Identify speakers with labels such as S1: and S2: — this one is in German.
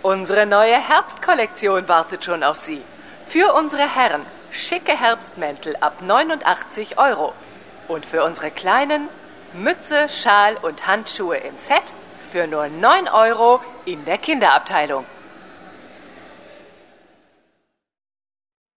S1: Unsere neue Herbstkollektion wartet schon auf Sie. Für unsere Herren schicke Herbstmäntel ab 89 Euro. Und für unsere Kleinen Mütze, Schal und Handschuhe im Set für nur 9 Euro in der Kinderabteilung.